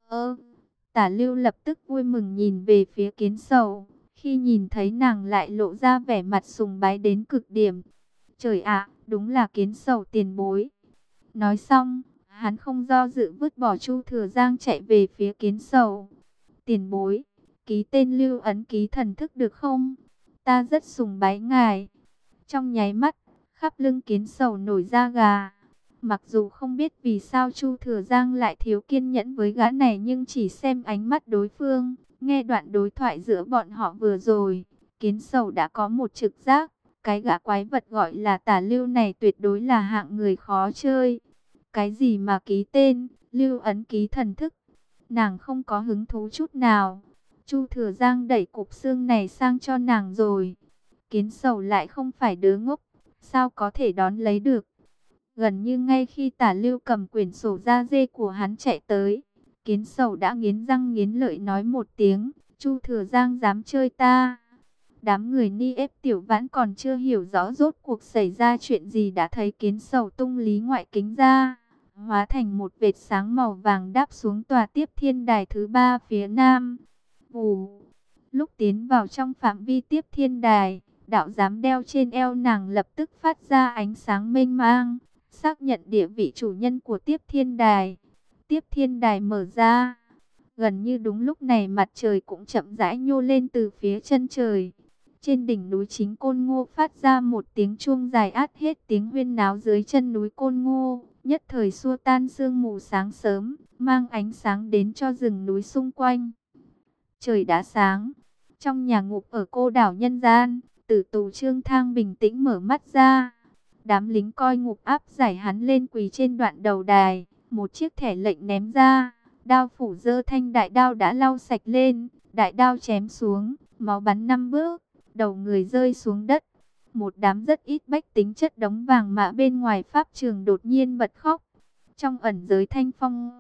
Ơ, Tả Lưu lập tức vui mừng nhìn về phía Kiến Sầu. Khi nhìn thấy nàng lại lộ ra vẻ mặt sùng bái đến cực điểm. Trời ạ, đúng là Kiến Sầu tiền bối. Nói xong, hắn không do dự vứt bỏ Chu Thừa Giang chạy về phía Kiến Sầu. Tiền bối, ký tên lưu ấn ký thần thức được không? Ta rất sùng bái ngài. Trong nháy mắt, khắp lưng Kiến Sầu nổi da gà. Mặc dù không biết vì sao Chu Thừa Giang lại thiếu kiên nhẫn với gã này, nhưng chỉ xem ánh mắt đối phương, nghe đoạn đối thoại giữa bọn họ vừa rồi, Kiến Sầu đã có một trực giác. Cái gã quái vật gọi là Tả Lưu này tuyệt đối là hạng người khó chơi. Cái gì mà ký tên, lưu ấn ký thần thức, nàng không có hứng thú chút nào. Chu Thừa Giang đẩy cục xương này sang cho nàng rồi. Kiến Sầu lại không phải đứa ngốc, sao có thể đón lấy được. Gần như ngay khi Tả Lưu cầm quyển sổ da dê của hắn chạy tới, Kiến Sầu đã nghiến răng nghiến lợi nói một tiếng, Chu Thừa Giang dám chơi ta. Đám người Ni ép Tiểu Vãn còn chưa hiểu rõ rốt cuộc xảy ra chuyện gì đã thấy Kiến Sầu tung lý ngoại kính ra, hóa thành một vệt sáng màu vàng đáp xuống tòa tiếp thiên đài thứ 3 phía nam. Vù, lúc tiến vào trong phạm vi tiếp thiên đài, đạo giám đeo trên eo nàng lập tức phát ra ánh sáng mênh mang, xác nhận địa vị chủ nhân của tiếp thiên đài. Tiếp thiên đài mở ra. Gần như đúng lúc này mặt trời cũng chậm rãi nhô lên từ phía chân trời. Trên đỉnh núi Chính Côn Ngô phát ra một tiếng chuông dài át hết tiếng huyên náo dưới chân núi Côn Ngô, nhất thời xua tan sương mù sáng sớm, mang ánh sáng đến cho rừng núi xung quanh. Trời đã sáng, trong nhà ngục ở cô đảo nhân gian, tử tù Trương Thang bình tĩnh mở mắt ra. Đám lính coi ngục áp giải hắn lên quỳ trên đoạn đầu đài, một chiếc thẻ lệnh ném ra, đao phủ dơ thanh đại đao đã lau sạch lên, đại đao chém xuống, máu bắn 5 bước, đầu người rơi xuống đất. Một đám rất ít bách tính chất đống vàng mã bên ngoài pháp trường đột nhiên bật khóc. Trong ẩn giới thanh phong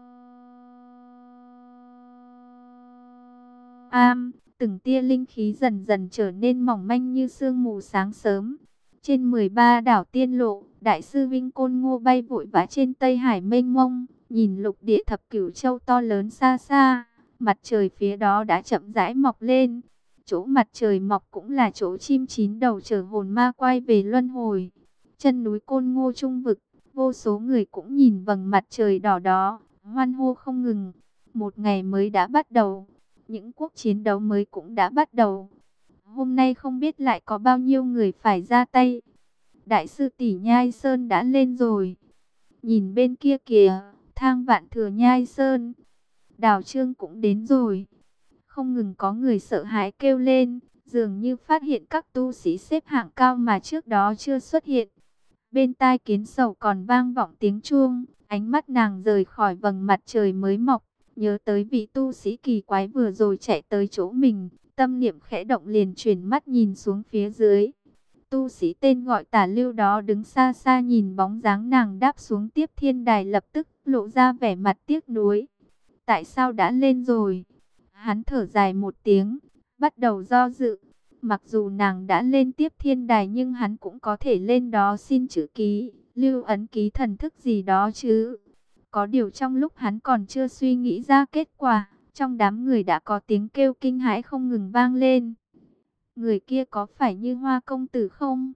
từng tia linh khí dần dần trở nên mỏng manh như sương mù sáng sớm. Trên 13 đảo tiên lộ, Đại sư Vinh Côn Ngô bay vội vã trên Tây Hải mênh mông, nhìn lục địa thập cửu châu to lớn xa xa. Mặt trời phía đó đã chậm rãi mọc lên. Chỗ mặt trời mọc cũng là chỗ chim chín đầu chở hồn ma quay về luân hồi. Chân núi Côn Ngô trung vực, vô số người cũng nhìn vầng mặt trời đỏ đó, hoan hô không ngừng. Một ngày mới đã bắt đầu, những cuộc chiến đấu mới cũng đã bắt đầu. Hôm nay không biết lại có bao nhiêu người phải ra tay. Đại sư tỷ Nhai Sơn đã lên rồi. Nhìn bên kia kìa, Thang Vạn Thừa Nhai Sơn. Đào Trương cũng đến rồi. Không ngừng có người sợ hãi kêu lên, dường như phát hiện các tu sĩ xếp hạng cao mà trước đó chưa xuất hiện. Bên tai Kiến Sầu còn vang vọng tiếng chuông, ánh mắt nàng rời khỏi vầng mặt trời mới mọc, nhớ tới vị tu sĩ kỳ quái vừa rồi chạy tới chỗ mình, tâm niệm khẽ động liền chuyển mắt nhìn xuống phía dưới. Tu sĩ tên gọi Tả Lưu đó đứng xa xa nhìn bóng dáng nàng đáp xuống tiếp thiên đài, lập tức lộ ra vẻ mặt tiếc nuối. Tại sao đã lên rồi? Hắn thở dài một tiếng, bắt đầu do dự. Mặc dù nàng đã lên tiếp thiên đài nhưng hắn cũng có thể lên đó xin chữ ký, lưu ấn ký thần thức gì đó chứ. Có điều trong lúc hắn còn chưa suy nghĩ ra kết quả, trong đám người đã có tiếng kêu kinh hãi không ngừng vang lên. Người kia có phải Như Hoa công tử không?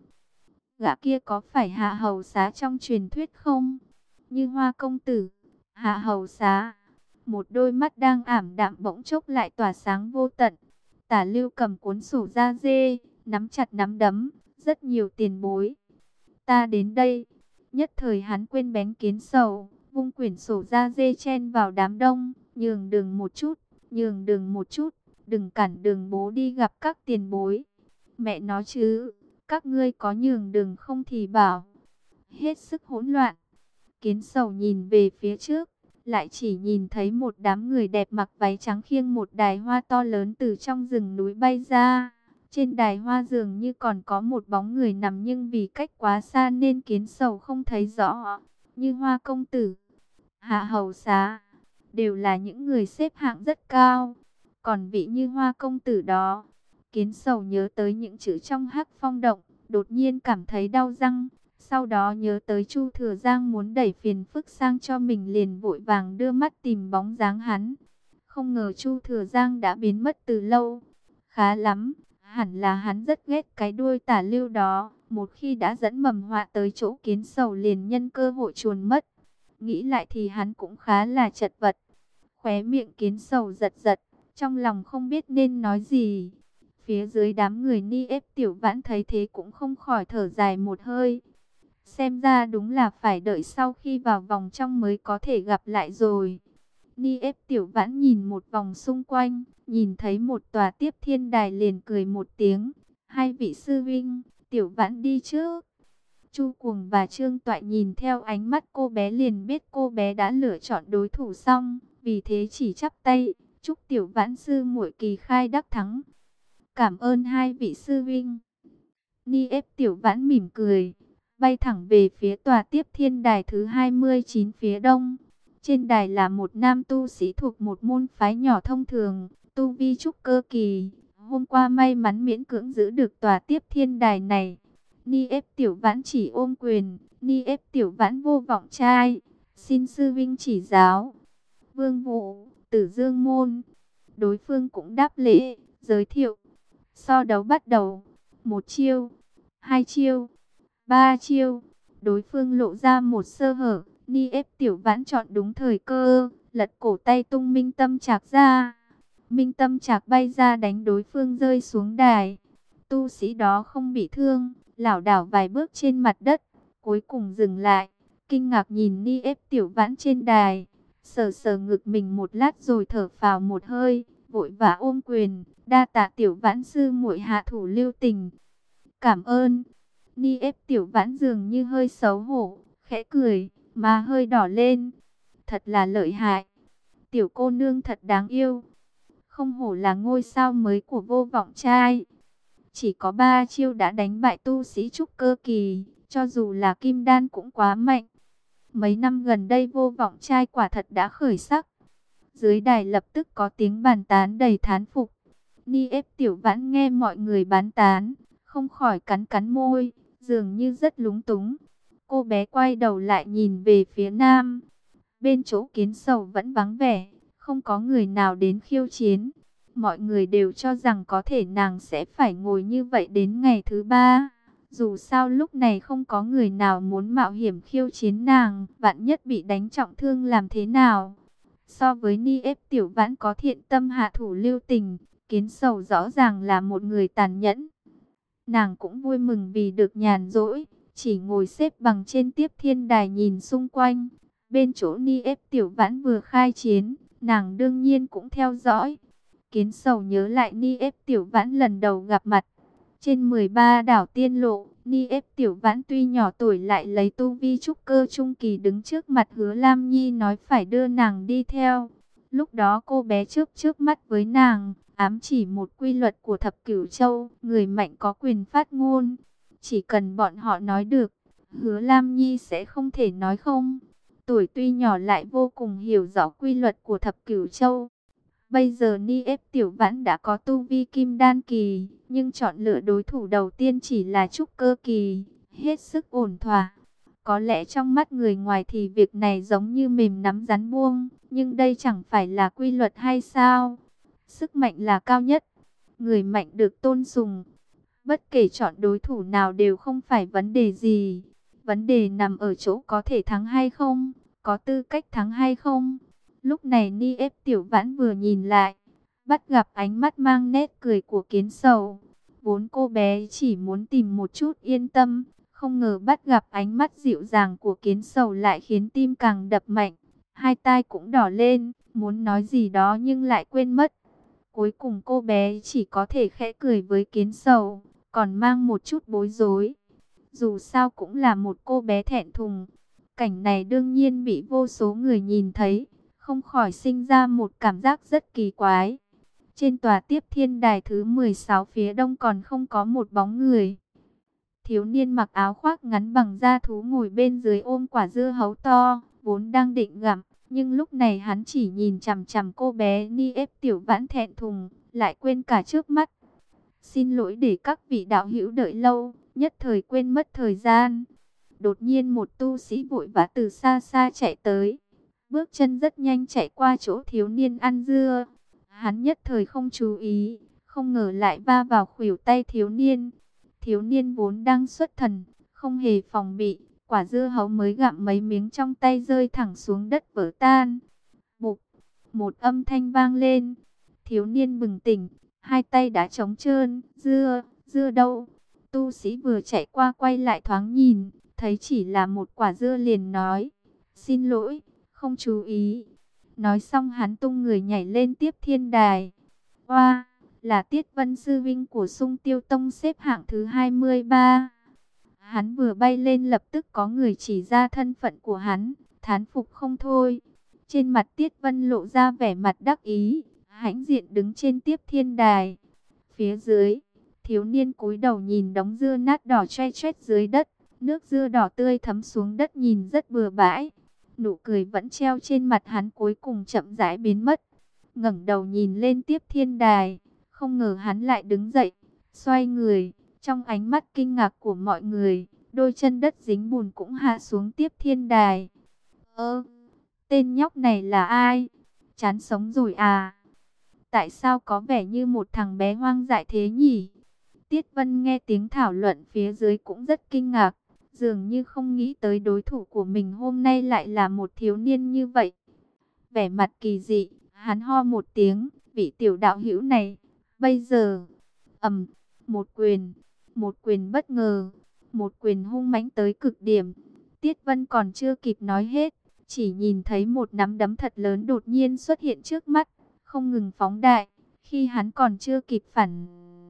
Gã kia có phải Hạ Hầu Xá trong truyền thuyết không? Như Hoa công tử, Hạ Hầu Xá. Một đôi mắt đang ảm đạm bỗng chốc lại tỏa sáng vô tận. Tả Lưu cầm cuốn sổ da dê, nắm chặt nắm đấm, rất nhiều tiền bối. Ta đến đây. Nhất thời hắn quên bén Kiến Sầu, vung quyển sổ da dê chen vào đám đông, nhường đường một chút, nhường đường một chút, đừng cản đường bố đi gặp các tiền bối. Mẹ nó chứ, các ngươi có nhường đường không thì bảo. Hết sức hỗn loạn. Kiến Sầu nhìn về phía trước, lại chỉ nhìn thấy một đám người đẹp mặc váy trắng khiêng một đài hoa to lớn từ trong rừng núi bay ra. Trên đài hoa dường như còn có một bóng người nằm, nhưng vì cách quá xa nên Kiến Sầu không thấy rõ. Như Hoa công tử, Hạ Hầu Xá, đều là những người xếp hạng rất cao. Còn vị Như Hoa công tử đó, Kiến Sầu nhớ tới những chữ trong Hắc Phong động, đột nhiên cảm thấy đau răng. Sau đó nhớ tới Chu Thừa Giang muốn đẩy phiền phức sang cho mình, liền vội vàng đưa mắt tìm bóng dáng hắn. Không ngờ Chu Thừa Giang đã biến mất từ lâu. Khá lắm, hẳn là hắn rất ghét cái đuôi tả lưu đó. Một khi đã dẫn mầm họa tới chỗ Kiến Sầu liền nhân cơ hội chuồn mất. Nghĩ lại thì hắn cũng khá là chật vật. Khóe miệng Kiến Sầu giật giật, trong lòng không biết nên nói gì. Phía dưới đám người Ni ép Tiểu Vãn thấy thế cũng không khỏi thở dài một hơi. Xem ra đúng là phải đợi sau khi vào vòng trong mới có thể gặp lại rồi. Ni ép Tiểu Vãn nhìn một vòng xung quanh, nhìn thấy một tòa Tiếp Thiên Đài liền cười một tiếng. Hai vị sư vinh, Tiểu Vãn đi trước. Chu Cuồng và Trương Toại nhìn theo ánh mắt cô bé liền biết cô bé đã lựa chọn đối thủ xong, vì thế chỉ chắp tay, chúc Tiểu Vãn sư muội kỳ khai đắc thắng. Cảm ơn hai vị sư vinh. Ni ép Tiểu Vãn mỉm cười, bay thẳng về phía tòa Tiếp Thiên Đài thứ 29 phía đông. Trên đài là một nam tu sĩ thuộc một môn phái nhỏ thông thường, tu vi trúc cơ kỳ. Hôm qua may mắn miễn cưỡng giữ được tòa Tiếp Thiên Đài này. Ni ép Tiểu Vãn chỉ ôm quyền, Ni ép Tiểu Vãn vô vọng trai, xin sư vinh chỉ giáo. Vương Vũ, Tử Dương môn. Đối phương cũng đáp lễ, giới thiệu. So đấu bắt đầu. Một chiêu, hai chiêu, ba chiêu. Đối phương lộ ra một sơ hở, Ni ép Tiểu Vãn chọn đúng thời cơ, lật cổ tay tung Minh Tâm Trạc ra. Minh Tâm Trạc bay ra đánh đối phương rơi xuống đài. Tu sĩ đó không bị thương, lảo đảo vài bước trên mặt đất, cuối cùng dừng lại, kinh ngạc nhìn Ni ép Tiểu Vãn trên đài, sờ sờ ngực mình một lát rồi thở phào một hơi, vội vã ôm quyền, đa tạ Tiểu Vãn sư muội hạ thủ lưu tình. Cảm ơn. Ni ép Tiểu Vãn dường như hơi xấu hổ, khẽ cười, má hơi đỏ lên. Thật là lợi hại. Tiểu cô nương thật đáng yêu. Không hổ là ngôi sao mới của Vô Vọng trai. Chỉ có 3 chiêu đã đánh bại tu sĩ trúc cơ kỳ, cho dù là kim đan cũng quá mạnh. Mấy năm gần đây Vô Vọng trai quả thật đã khởi sắc. Dưới đài lập tức có tiếng bàn tán đầy thán phục. Ni ép Tiểu Vãn nghe mọi người bán tán, không khỏi cắn cắn môi, dường như rất lúng túng. Cô bé quay đầu lại nhìn về phía nam. Bên chỗ Kiến Sầu vẫn vắng vẻ, không có người nào đến khiêu chiến. Mọi người đều cho rằng có thể nàng sẽ phải ngồi như vậy đến ngày thứ 3. Dù sao lúc này không có người nào muốn mạo hiểm khiêu chiến nàng, vạn nhất bị đánh trọng thương làm thế nào. So với Ni ép Tiểu Vãn có thiện tâm hạ thủ lưu tình, Kiến Sầu rõ ràng là một người tàn nhẫn. Nàng cũng vui mừng vì được nhàn rỗi, chỉ ngồi xếp bằng trên Tiếp Thiên Đài nhìn xung quanh. Bên chỗ Ni ép Tiểu Vãn vừa khai chiến, nàng đương nhiên cũng theo dõi. Kiến Sầu nhớ lại Ni ép Tiểu Vãn lần đầu gặp mặt. Trên 13 đảo tiên lộ, Ni ép Tiểu Vãn tuy nhỏ tuổi lại lấy tu vi trúc cơ trung kỳ đứng trước mặt Hứa Lam Nhi nói phải đưa nàng đi theo. Lúc đó cô bé trước mắt với nàng, ám chỉ một quy luật của thập cửu châu, người mạnh có quyền phát ngôn. Chỉ cần bọn họ nói được, Hứa Lam Nhi sẽ không thể nói không. Tuổi tuy nhỏ lại vô cùng hiểu rõ quy luật của thập cửu châu. Bây giờ Ni ép Tiểu Vãn đã có tu vi kim đan kỳ, nhưng chọn lựa đối thủ đầu tiên chỉ là trúc cơ kỳ, hết sức ổn thỏa. Có lẽ trong mắt người ngoài thì việc này giống như mềm nắm rắn buông, nhưng đây chẳng phải là quy luật hay sao? Sức mạnh là cao nhất, người mạnh được tôn sùng. Bất kể chọn đối thủ nào đều không phải vấn đề gì. Vấn đề nằm ở chỗ có thể thắng hay không, có tư cách thắng hay không. Lúc này Ni ép Tiểu Vãn vừa nhìn lại, bắt gặp ánh mắt mang nét cười của Kiến Sầu. Vốn cô bé chỉ muốn tìm một chút yên tâm, không ngờ bắt gặp ánh mắt dịu dàng của Kiến Sầu lại khiến tim càng đập mạnh. Hai tai cũng đỏ lên, muốn nói gì đó nhưng lại quên mất. Cuối cùng cô bé chỉ có thể khẽ cười với Kiến Sầu, còn mang một chút bối rối. Dù sao cũng là một cô bé thẹn thùng. Cảnh này đương nhiên bị vô số người nhìn thấy, không khỏi sinh ra một cảm giác rất kỳ quái. Trên tòa Tiếp Thiên Đài thứ 16 phía đông còn không có một bóng người. Thiếu niên mặc áo khoác ngắn bằng da thú ngồi bên dưới ôm quả dưa hấu to, vốn đang định gặm, nhưng lúc này hắn chỉ nhìn chằm chằm cô bé Ni ép Tiểu Vãn thẹn thùng, lại quên cả trước mắt. Xin lỗi để các vị đạo hữu đợi lâu, nhất thời quên mất thời gian. Đột nhiên một tu sĩ vội vã từ xa xa chạy tới, bước chân rất nhanh chạy qua chỗ thiếu niên ăn dưa. Hắn nhất thời không chú ý, không ngờ lại va vào khuỷu tay thiếu niên. Thiếu niên vốn đang xuất thần, không hề phòng bị, quả dưa hấu mới gặm mấy miếng trong tay rơi thẳng xuống đất vỡ tan. Bụp, một âm thanh vang lên. Thiếu niên bừng tỉnh, hai tay đã trống trơn. Dưa đâu? Tu sĩ vừa chạy qua quay lại thoáng nhìn, thấy chỉ là một quả dưa liền nói: xin lỗi, không chú ý. Nói xong hắn tung người nhảy lên tiếp thiên đài. Oa, là Tiết Vân sư vinh của Sung Tiêu Tông, xếp hạng thứ 23. Hắn vừa bay lên lập tức có người chỉ ra thân phận của hắn, thán phục không thôi. Trên mặt Tiết Vân lộ ra vẻ mặt đắc ý, hãnh diện đứng trên tiếp thiên đài. Phía dưới, thiếu niên cúi đầu nhìn đống dưa nát đỏ choe choét dưới đất, nước dưa đỏ tươi thấm xuống đất nhìn rất bừa bãi. Nụ cười vẫn treo trên mặt hắn cuối cùng chậm rãi biến mất. Ngẩng đầu nhìn lên tiếp thiên đài, không ngờ hắn lại đứng dậy, xoay người. Trong ánh mắt kinh ngạc của mọi người, đôi chân đất dính bùn cũng hạ xuống tiếp thiên đài. Tên nhóc này là ai? Chán sống rồi à? Tại sao có vẻ như một thằng bé hoang dại thế nhỉ? Tiết Vân nghe tiếng thảo luận phía dưới cũng rất kinh ngạc, dường như không nghĩ tới đối thủ của mình hôm nay lại là một thiếu niên như vậy. Vẻ mặt kỳ dị, hắn ho một tiếng, vị tiểu đạo hữu này, bây giờ, một quyền bất ngờ, một quyền hung mãnh tới cực điểm. Tiết Vân còn chưa kịp nói hết, chỉ nhìn thấy một nắm đấm thật lớn đột nhiên xuất hiện trước mắt, không ngừng phóng đại. Khi hắn còn chưa kịp phản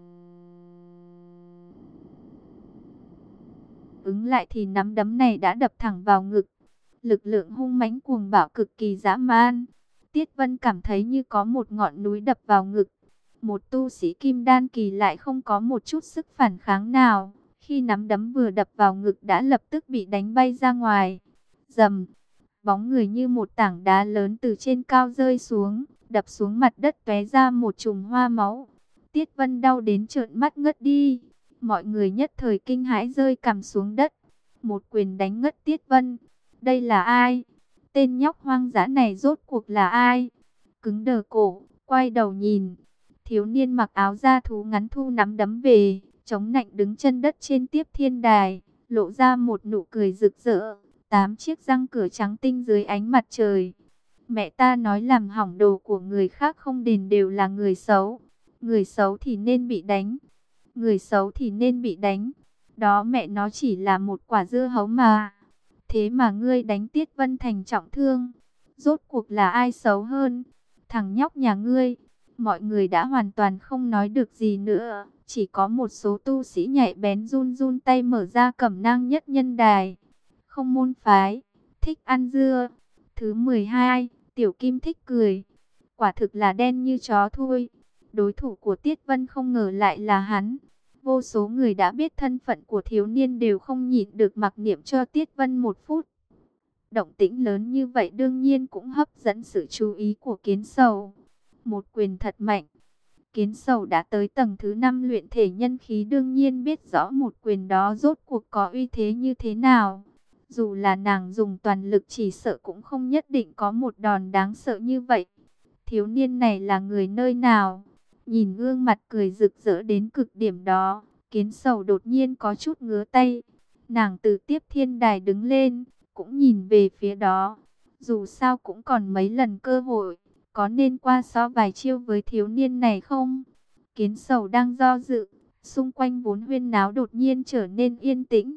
ứng lại thì nắm đấm này đã đập thẳng vào ngực. Lực lượng hung mãnh cuồng bạo cực kỳ dã man. Tiết Vân cảm thấy như có một ngọn núi đập vào ngực. Một tu sĩ kim đan kỳ lại không có một chút sức phản kháng nào. Khi nắm đấm vừa đập vào ngực đã lập tức bị đánh bay ra ngoài. Rầm, bóng người như một tảng đá lớn từ trên cao rơi xuống, đập xuống mặt đất tóe ra một chùm hoa máu. Tiết Vân đau đến trợn mắt ngất đi. Mọi người nhất thời kinh hãi rơi cằm xuống đất. Một quyền đánh ngất Tiết Vân. Đây là ai? Tên nhóc hoang dã này rốt cuộc là ai? Cứng đờ cổ, quay đầu nhìn. Thiếu niên mặc áo da thú ngắn thu nắm đấm về, chống nạnh đứng chân đất trên tiếp thiên đài, lộ ra một nụ cười rực rỡ. 8 chiếc răng cửa trắng tinh dưới ánh mặt trời. Mẹ ta nói làm hỏng đồ của người khác không đền đều là người xấu. Người xấu thì nên bị đánh. Người xấu thì nên bị đánh. Đó mẹ nó chỉ là một quả dưa hấu mà. Thế mà ngươi đánh Tiết Vân thành trọng thương. Rốt cuộc là ai xấu hơn? Thằng nhóc nhà ngươi. Mọi người đã hoàn toàn không nói được gì nữa. Chỉ có một số tu sĩ nhạy bén run run tay mở ra cẩm nang nhất nhân đài. Không môn phái, thích ăn dưa. Thứ 12, Tiểu Kim thích cười. Quả thực là đen như chó thôi. Đối thủ của Tiết Vân không ngờ lại là hắn. Vô số người đã biết thân phận của thiếu niên đều không nhịn được mặc niệm cho Tiết Vân một phút. Động tĩnh lớn như vậy đương nhiên cũng hấp dẫn sự chú ý của Kiến Sầu. Một quyền thật mạnh. Kiến Sầu đã tới tầng thứ 5 luyện thể nhân khí, đương nhiên biết rõ một quyền đó rốt cuộc có uy thế như thế nào. Dù là nàng dùng toàn lực chỉ sợ cũng không nhất định có một đòn đáng sợ như vậy. Thiếu niên này là người nơi nào? Nhìn gương mặt cười rực rỡ đến cực điểm đó, Kiến Sầu đột nhiên có chút ngứa tay. Nàng từ tiếp thiên đài đứng lên, cũng nhìn về phía đó. Dù sao cũng còn mấy lần cơ hội, có nên qua so vài chiêu với thiếu niên này không? Kiến Sầu đang do dự, xung quanh vốn huyên náo đột nhiên trở nên yên tĩnh.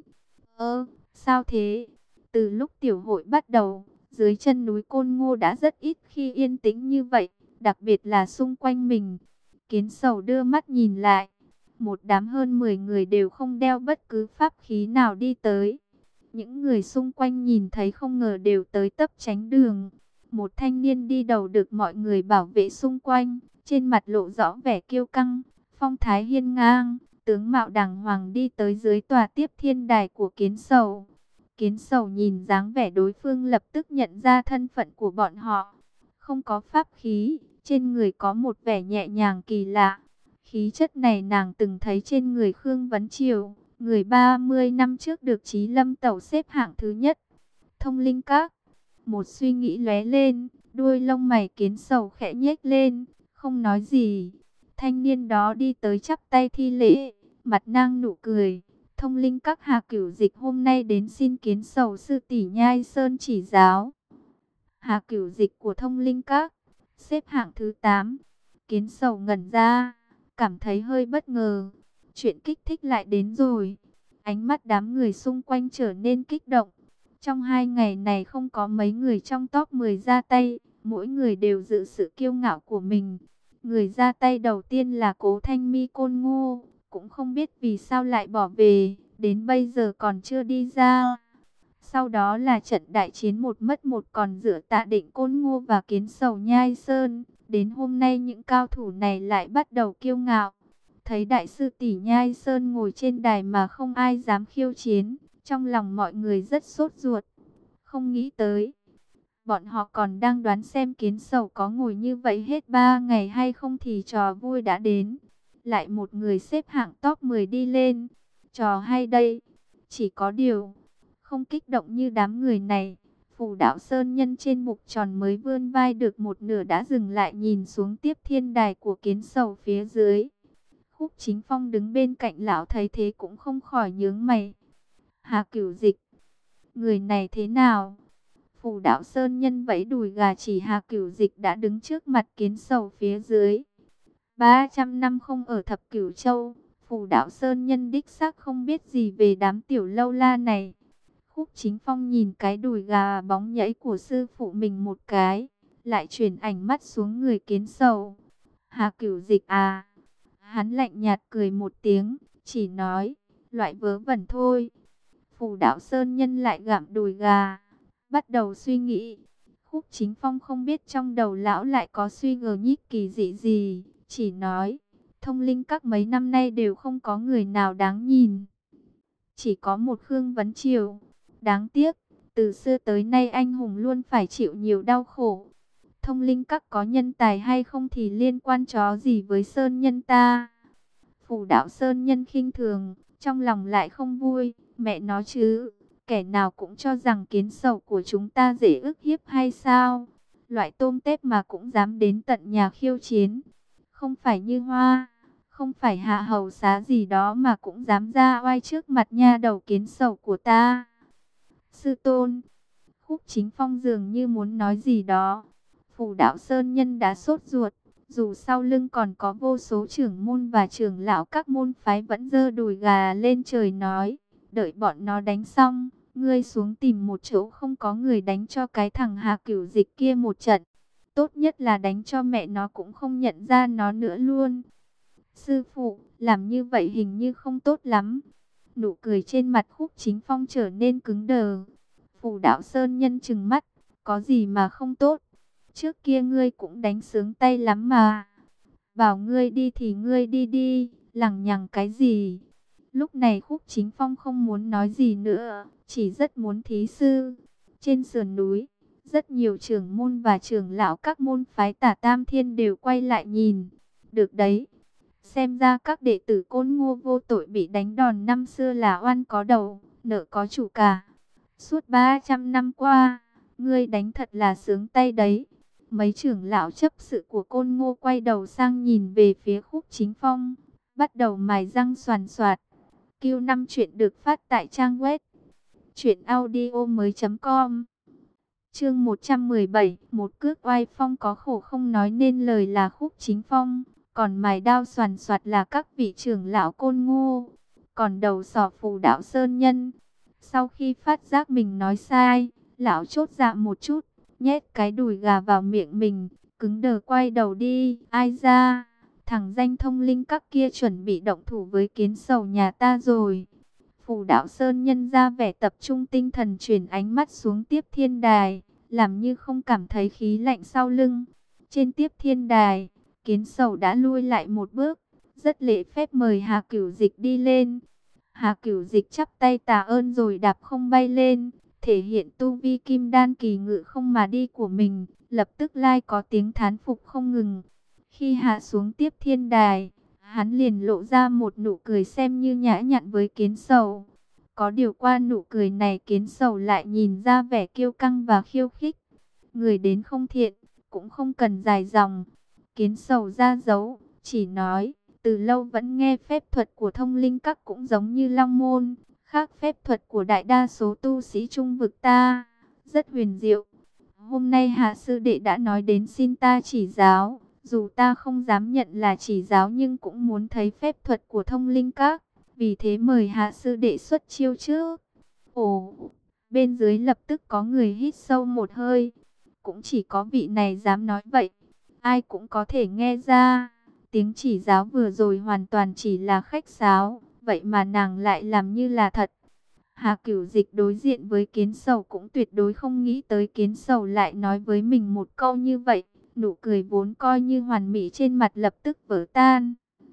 Sao thế? Từ lúc tiểu hội bắt đầu, dưới chân núi Côn Ngô đã rất ít khi yên tĩnh như vậy, đặc biệt là xung quanh mình. Kiến Sầu đưa mắt nhìn lại, một đám hơn 10 người đều không đeo bất cứ pháp khí nào đi tới. Những người xung quanh nhìn thấy không ngờ đều tới tấp tránh đường. Một thanh niên đi đầu được mọi người bảo vệ xung quanh, trên mặt lộ rõ vẻ kiêu căng, phong thái hiên ngang, tướng mạo đàng hoàng đi tới dưới tòa tiếp thiên đài của Kiến Sầu. Kiến Sầu nhìn dáng vẻ đối phương lập tức nhận ra thân phận của bọn họ. Không có pháp khí, trên người có một vẻ nhẹ nhàng kỳ lạ. Khí chất này nàng từng thấy trên người Khương Vấn Triều, Người 30 năm trước được Chí Lâm Tẩu xếp hạng thứ nhất. Thông Linh Các. Một suy nghĩ lóe lên, đuôi lông mày Kiến Sầu khẽ nhếch lên, không nói gì. Thanh niên đó đi tới chắp tay thi lễ, mặt nang nụ cười. Thông Linh Các Hà Cửu Dịch hôm nay đến xin Kiến Sầu sư tỷ Nhai Sơn chỉ giáo. Hà Cửu Dịch của Thông Linh Các, xếp hạng thứ 8. Kiến Sầu ngẩn ra, cảm thấy hơi bất ngờ. Chuyện kích thích lại đến rồi. Ánh mắt đám người xung quanh trở nên kích động. Trong 2 ngày này không có mấy người trong top 10 ra tay, mỗi người đều giữ sự kiêu ngạo của mình. Người ra tay đầu tiên là Cố Thanh Mi Côn Ngô, cũng không biết vì sao lại bỏ về, đến bây giờ còn chưa đi ra. Sau đó là trận đại chiến một mất một còn giữa Tạ Định Côn Ngô và Kiến Sầu Nhai Sơn. Đến hôm nay những cao thủ này lại bắt đầu kiêu ngạo. Thấy đại sư tỷ Nhai Sơn ngồi trên đài mà không ai dám khiêu chiến, trong lòng mọi người rất sốt ruột. Không nghĩ tới, bọn họ còn đang đoán xem Kiến Sầu có ngồi như vậy hết 3 ngày hay không thì trò vui đã đến. Lại một người xếp hạng top 10 đi lên. Trò hay đây. Chỉ có điều, không kích động như đám người này. Phù Đạo Sơn Nhân trên bục tròn mới vươn vai được một nửa đã dừng lại nhìn xuống tiếp thiên đài của Kiến Sầu phía dưới. Khúc Chính Phong đứng bên cạnh lão thấy thế cũng không khỏi nhướng mày. Hà Cửu Dịch, người này thế nào? Phù Đạo Sơn Nhân vẫy đùi gà chỉ Hà Cửu Dịch đã đứng trước mặt Kiến Sầu phía dưới. 300 năm không ở Thập Cửu Châu, Phù Đạo Sơn Nhân đích xác không biết gì về đám tiểu lâu la này. Khúc Chính Phong nhìn cái đùi gà bóng nhảy của sư phụ mình một cái, lại chuyển ảnh mắt xuống người Kiến Sầu. Hà Cửu Dịch à? Hắn lạnh nhạt cười một tiếng, chỉ nói, loại vớ vẩn thôi. Phù Đạo Sơn Nhân lại gặm đùi gà, bắt đầu suy nghĩ. Khúc Chính Phong không biết trong đầu lão lại có suy ngờ nhít kỳ dị gì, chỉ nói, Thông Linh Các mấy năm nay đều không có người nào đáng nhìn. Chỉ có một Khương Vấn Triều. Đáng tiếc, từ xưa tới nay anh hùng luôn phải chịu nhiều đau khổ. Thông Linh Các có nhân tài hay không thì liên quan chó gì với Sơn Nhân ta. Phù Đạo Sơn Nhân khinh thường, trong lòng lại không vui. Mẹ nó chứ, kẻ nào cũng cho rằng Kiến Sầu của chúng ta dễ ức hiếp hay sao? Loại tôm tép mà cũng dám đến tận nhà khiêu chiến. Không phải Như Hoa, không phải Hạ Hầu Xá gì đó mà cũng dám ra oai trước mặt nha đầu Kiến Sầu của ta. Sư tôn. Khúc Chính Phong dường như muốn nói gì đó. Phù Đạo Sơn Nhân đã sốt ruột. Dù sau lưng còn có vô số trưởng môn và trưởng lão các môn phái vẫn giơ đùi gà lên trời nói. Đợi bọn nó đánh xong, ngươi xuống tìm một chỗ không có người đánh cho cái thằng Hà Cửu Dịch kia một trận. Tốt nhất là đánh cho mẹ nó cũng không nhận ra nó nữa luôn. Sư phụ, làm như vậy hình như không tốt lắm. Nụ cười trên mặt Khúc Chính Phong trở nên cứng đờ. Phù Đạo Sơn Nhân trừng mắt, có gì mà không tốt? Trước kia ngươi cũng đánh sướng tay lắm mà. Bảo ngươi đi thì ngươi đi đi, lằng nhằng cái gì? Lúc này Khúc Chính Phong không muốn nói gì nữa, chỉ rất muốn thí sư. Trên sườn núi, rất nhiều trưởng môn và trưởng lão các môn phái Tả Tam Thiên đều quay lại nhìn. Được đấy, xem ra các đệ tử Côn Ngô vô tội bị đánh đòn năm xưa là oan có đầu, nợ có chủ cả. Suốt 300 năm qua, ngươi đánh thật là sướng tay đấy. Mấy trưởng lão chấp sự của Côn Ngô quay đầu sang nhìn về phía Khúc Chính Phong, bắt đầu mài răng xoàn xoạt. Q5 chuyện được phát tại trang web truyệnaudiomoi.com. Chương 117, một cước oai phong có khổ không nói nên lời là Khúc Chính Phong, còn mài đao xoàn xoạt là các vị trưởng lão Côn Ngô, còn đầu sỏ Phù Đạo Sơn Nhân. Sau khi phát giác mình nói sai, lão chốt dạ một chút, nhét cái đùi gà vào miệng mình, cứng đờ quay đầu đi. Ai ra, thằng danh Thông Linh Các kia chuẩn bị động thủ với Kiến Sầu nhà ta rồi. Phù Đạo Sơn Nhân ra vẻ tập trung tinh thần, chuyển ánh mắt xuống tiếp thiên đài, làm như không cảm thấy khí lạnh sau lưng. Trên tiếp thiên đài, Kiến Sầu đã lui lại một bước, rất lễ phép mời Hà Cửu Dịch đi lên. Hà Cửu Dịch chắp tay tạ ơn rồi đạp không bay lên, thể hiện tu vi kim đan kỳ ngự không mà đi của mình, lập tức lai có tiếng thán phục không ngừng. Khi hạ xuống tiếp thiên đài, Hắn liền lộ ra một nụ cười xem như nhã nhặn với Kiến Sầu. Có điều qua nụ cười này Kiến Sầu lại nhìn ra vẻ kiêu căng và khiêu khích. Người đến không thiện, cũng không cần dài dòng. Kiến Sầu ra dấu, chỉ nói, từ lâu vẫn nghe phép thuật của Thông Linh Các cũng giống như Long Môn, khác phép thuật của đại đa số tu sĩ Trung vực ta, rất huyền diệu. Hôm nay Hạ sư đệ đã nói đến xin ta chỉ giáo, dù ta không dám nhận là chỉ giáo nhưng cũng muốn thấy phép thuật của Thông Linh Các, vì thế mời Hạ sư đệ xuất chiêu trước. Ồ, bên dưới lập tức có người hít sâu một hơi, cũng chỉ có vị này dám nói vậy, ai cũng có thể nghe ra. Tiếng chỉ giáo vừa rồi hoàn toàn chỉ là khách sáo, vậy mà nàng lại làm như là thật. Hà Cửu Dịch đối diện với Kiến Sầu cũng tuyệt đối không nghĩ tới Kiến Sầu lại nói với mình một câu như vậy. Nụ cười vốn coi như hoàn mỹ trên mặt lập tức vỡ tan.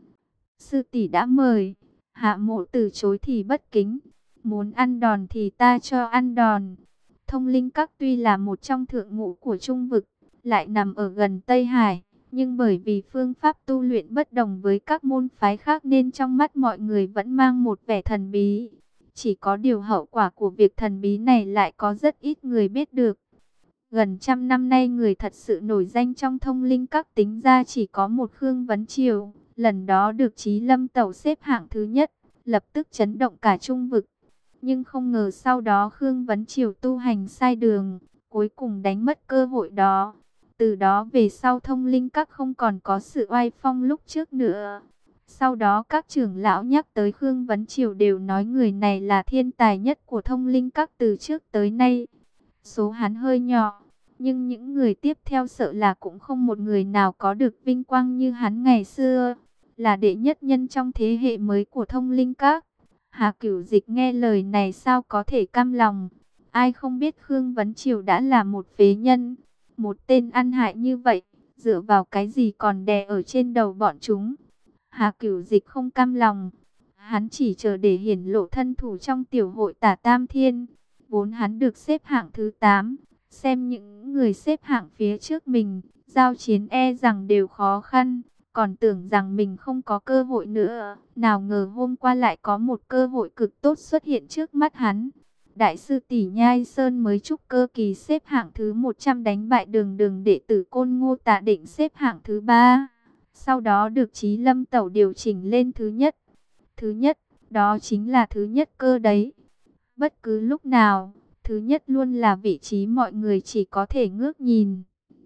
Sư tỷ đã mời, Hạ mộ từ chối thì bất kính. Muốn ăn đòn thì ta cho ăn đòn. Thông Linh Các tuy là một trong thượng ngũ của Trung vực, lại nằm ở gần Tây Hải. Nhưng bởi vì phương pháp tu luyện bất đồng với các môn phái khác nên trong mắt mọi người vẫn mang một vẻ thần bí. Chỉ có điều hậu quả của việc thần bí này lại có rất ít người biết được. Gần trăm năm nay người thật sự nổi danh trong Thông Linh Các tính ra chỉ có một Khương Vấn Triều. Lần đó được Chí Lâm Tẩu xếp hạng thứ nhất, lập tức chấn động cả Trung vực. Nhưng không ngờ sau đó Khương Vấn Triều tu hành sai đường, cuối cùng đánh mất cơ hội đó. Từ đó về sau Thông Linh Các không còn có sự oai phong lúc trước nữa. Sau đó các trưởng lão nhắc tới Khương Vấn Triều đều nói người này là thiên tài nhất của Thông Linh Các từ trước tới nay. Số hắn hơi nhỏ, nhưng những người tiếp theo sợ là cũng không một người nào có được vinh quang như hắn ngày xưa. Là đệ nhất nhân trong thế hệ mới của Thông Linh Các. Hà Cửu Dịch nghe lời này sao có thể cam lòng. Ai không biết Khương Vấn Triều đã là một phế nhân, một tên ăn hại như vậy, dựa vào cái gì còn đè ở trên đầu bọn chúng. Hà Cửu Dịch không cam lòng, hắn chỉ chờ để hiển lộ thân thủ trong tiểu hội Tả Tam Thiên. Vốn hắn được xếp hạng thứ 8, xem những người xếp hạng phía trước mình, giao chiến e rằng đều khó khăn, còn tưởng rằng mình không có cơ hội nữa. Nào ngờ hôm qua lại có một cơ hội cực tốt xuất hiện trước mắt hắn. Đại sư tỷ Nhai Sơn mới trúc cơ kỳ xếp hạng thứ 100 đánh bại Đường Đường đệ tử Côn Ngô Tạ Định xếp hạng thứ 3. Sau đó được Chí Lâm Tẩu điều chỉnh lên thứ nhất. Thứ nhất, đó chính là thứ nhất cơ đấy. Bất cứ lúc nào, thứ nhất luôn là vị trí mọi người chỉ có thể ngước nhìn.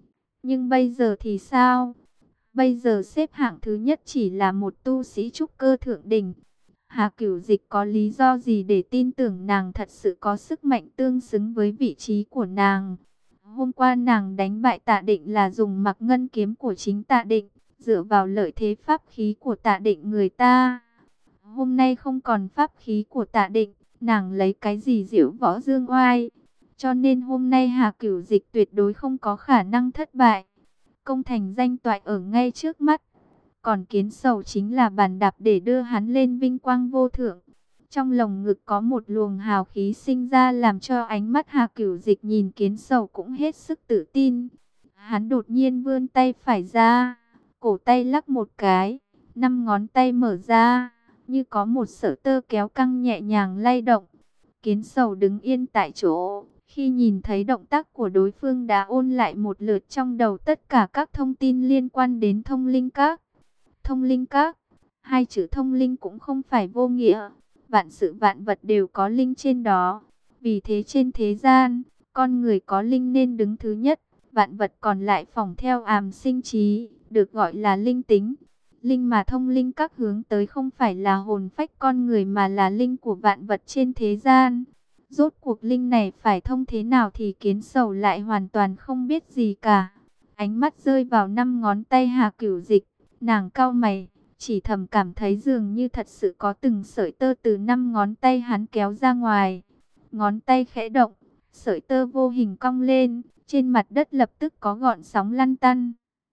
Nhưng bây giờ thì sao? Bây giờ xếp hạng thứ nhất chỉ là một tu sĩ trúc cơ thượng đỉnh. Hà Cửu Dịch có lý do gì để tin tưởng nàng thật sự có sức mạnh tương xứng với vị trí của nàng? Hôm qua nàng đánh bại Tạ Định là dùng mặc ngân kiếm của chính Tạ Định, dựa vào lợi thế pháp khí của Tạ Định người ta. Hôm nay không còn pháp khí của Tạ Định, nàng lấy cái gì giễu võ dương oai? Cho nên hôm nay Hà Cửu Dịch tuyệt đối không có khả năng thất bại. Công thành danh toại ở ngay trước mắt. Còn Kiến Sầu chính là bàn đạp để đưa hắn lên vinh quang vô thượng. Trong lồng ngực có một luồng hào khí sinh ra làm cho ánh mắt Hà Cửu Dịch nhìn Kiến Sầu cũng hết sức tự tin. Hắn đột nhiên vươn tay phải ra, cổ tay lắc một cái, 5 ngón tay mở ra, như có một sợi tơ kéo căng nhẹ nhàng lay động. Kiến Sầu đứng yên tại chỗ, khi nhìn thấy động tác của đối phương đã ôn lại một lượt trong đầu tất cả các thông tin liên quan đến Thông Linh Các. Thông Linh Các, hai chữ thông linh cũng không phải vô nghĩa, vạn sự vạn vật đều có linh trên đó. Vì thế trên thế gian, con người có linh nên đứng thứ nhất, vạn vật còn lại phỏng theo àm sinh trí, được gọi là linh tính. Linh mà Thông Linh Các hướng tới không phải là hồn phách con người mà là linh của vạn vật trên thế gian. Rốt cuộc linh này phải thông thế nào thì Kiến Sầu lại hoàn toàn không biết gì cả. Ánh mắt rơi vào 5 ngón tay Hà Cửu Dịch, nàng cau mày, chỉ thầm cảm thấy dường như thật sự có từng sợi tơ từ 5 ngón tay hắn kéo ra ngoài. Ngón tay khẽ động, sợi tơ vô hình cong lên, trên mặt đất lập tức có gợn sóng lăn tăn.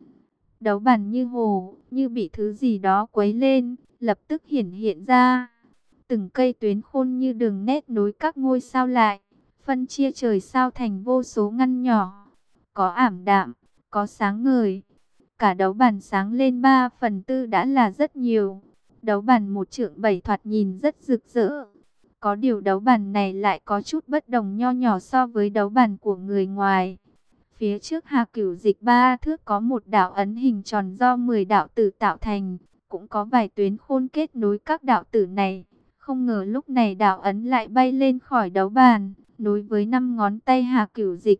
Đấu bản như hồ, như bị thứ gì đó quấy lên, lập tức hiển hiện ra. Từng cây tuyến khôn như đường nét nối các ngôi sao lại, phân chia trời sao thành vô số ngăn nhỏ. Có ảm đạm, có sáng ngời, Cả đấu bàn sáng lên 3/4 đã là rất nhiều. Đấu bàn 1 trượng 7 thoạt nhìn rất rực rỡ. Có điều đấu bàn này lại có chút bất đồng nho nhỏ so với đấu bàn của người ngoài. Phía trước Hà Cửu Dịch 3 thước có một đạo ấn hình tròn do 10 đạo tử tạo thành, cũng có vài tuyến khôn kết nối các đạo tử này. Không ngờ lúc này đạo ấn lại bay lên khỏi đấu bàn, nối với 5 ngón tay Hà Cửu Dịch.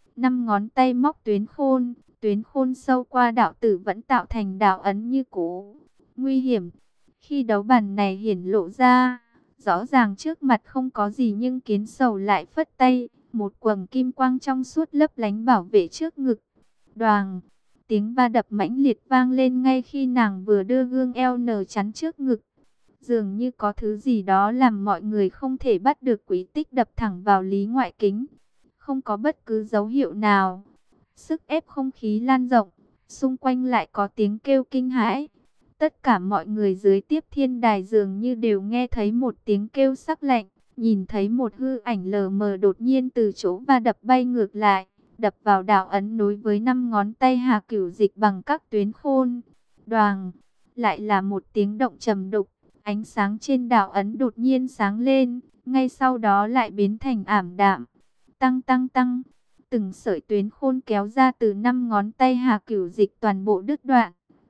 5 ngón tay móc tuyến khôn sâu qua đạo tử vẫn tạo thành đạo ấn như cũ. Nguy hiểm, khi đấu bàn này hiển lộ ra, rõ ràng trước mặt không có gì nhưng Kiến Sầu lại phất tay, một quầng kim quang trong suốt lấp lánh bảo vệ trước ngực. Đoàng, tiếng va đập mãnh liệt vang lên ngay khi nàng vừa đưa gương eo nở chắn trước ngực. Dường như có thứ gì đó làm mọi người không thể bắt được quỹ tích đập thẳng vào Lý Ngoại Kính. Không có bất cứ dấu hiệu nào. Sức ép không khí lan rộng, xung quanh lại có tiếng kêu kinh hãi. Tất cả mọi người dưới Tiếp Thiên Đài dường như đều nghe thấy một tiếng kêu sắc lạnh, nhìn thấy một hư ảnh lờ mờ đột nhiên từ chỗ va đập bay ngược lại, đập vào đạo ấn nối với 5 ngón tay Hà Cửu Dịch bằng các tuyến khôn. Đoàng, lại là một tiếng động trầm đục, ánh sáng trên đạo ấn đột nhiên sáng lên, ngay sau đó lại biến thành ảm đạm. Tăng tăng tăng, từng sợi tuyến khôn kéo ra từ 5 ngón tay Hà Cửu Dịch toàn bộ đứt đoạn.